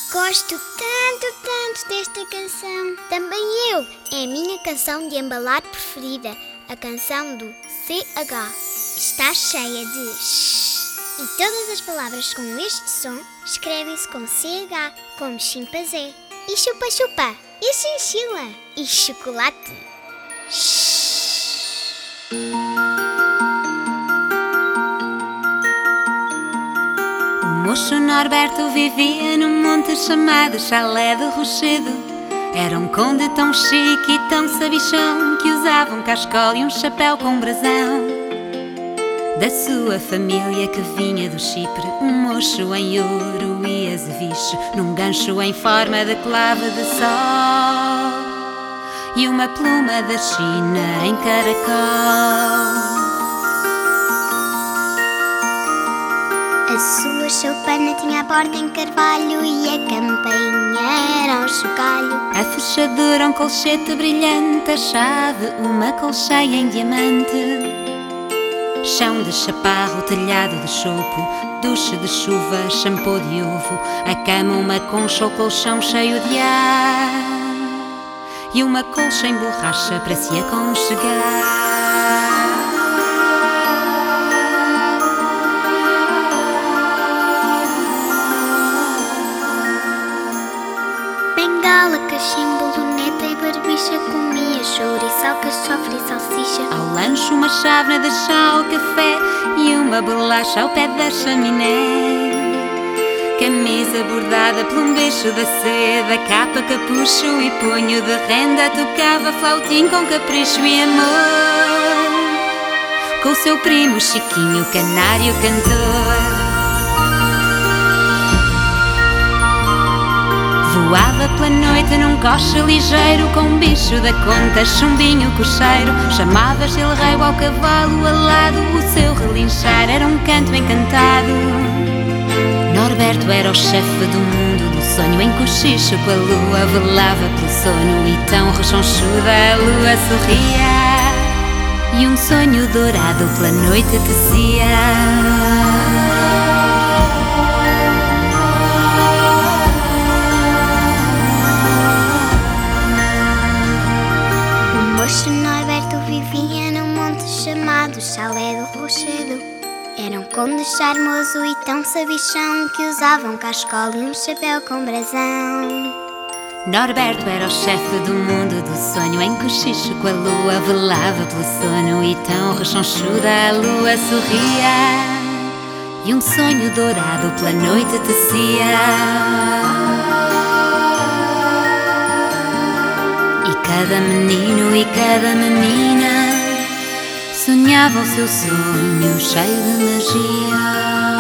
Gosto tanto desta canção. Também eu. É a minha canção de embalar preferida. A canção do CH. Está cheia de sh. E todas as palavras com este som escrevem-se com CH, como chimpanzé. E chupa-chupa. E chinchila. E chocolate. O moço Norberto vivia num monte chamado Chalé de Rochedo. Era um conde tão chique e tão sabichão que usava um cascol e um chapéu com brasão. Da sua família que vinha do Chipre, um mocho em ouro e azeviche, num gancho em forma de clave de sol, e uma pluma da China em caracol. A sua choupana tinha a porta em carvalho e a campainha era um chocalho. A fechadura um colchete brilhante, a chave uma colcheia em diamante. Chão de chaparro, telhado de chopo, duche de chuva, shampoo de ovo. A cama uma concha, o colchão cheio de ar, e uma colcha em borracha para se aconchegar. Bengala, cachimbo, luneta e barbicha, comia chouriço, alcachofre e salsicha. Ao lanche uma chávena de chá ao café e uma bolacha ao pé da chaminé. Camisa bordada por um beijo da seda, capa, capucho e punho de renda. Tocava flautim com capricho e amor, com o seu primo Chiquinho, canário cantor. Voava pela noite num coche ligeiro, com um bicho da conta, chumbinho cocheiro. Chamava-se ele rei ao cavalo alado, o seu relinchar era um canto encantado. Norberto era o chefe do mundo do sonho, em cochicho com a lua velava pelo sono. E tão rechonchuda a lua sorria, e um sonho dourado pela noite tecia. O moço Norberto vivia num monte chamado Chalé do Rochedo. Era um conde charmoso e tão sabichão que usava um cascol e um chapéu com brasão. Norberto era o chefe do mundo do sonho, em cochicho com a lua velava pelo sono. E tão rechonchuda a lua sorria, e um sonho dourado pela noite tecia. Cada menino e cada menina sonhava o seu sonho cheio de magia.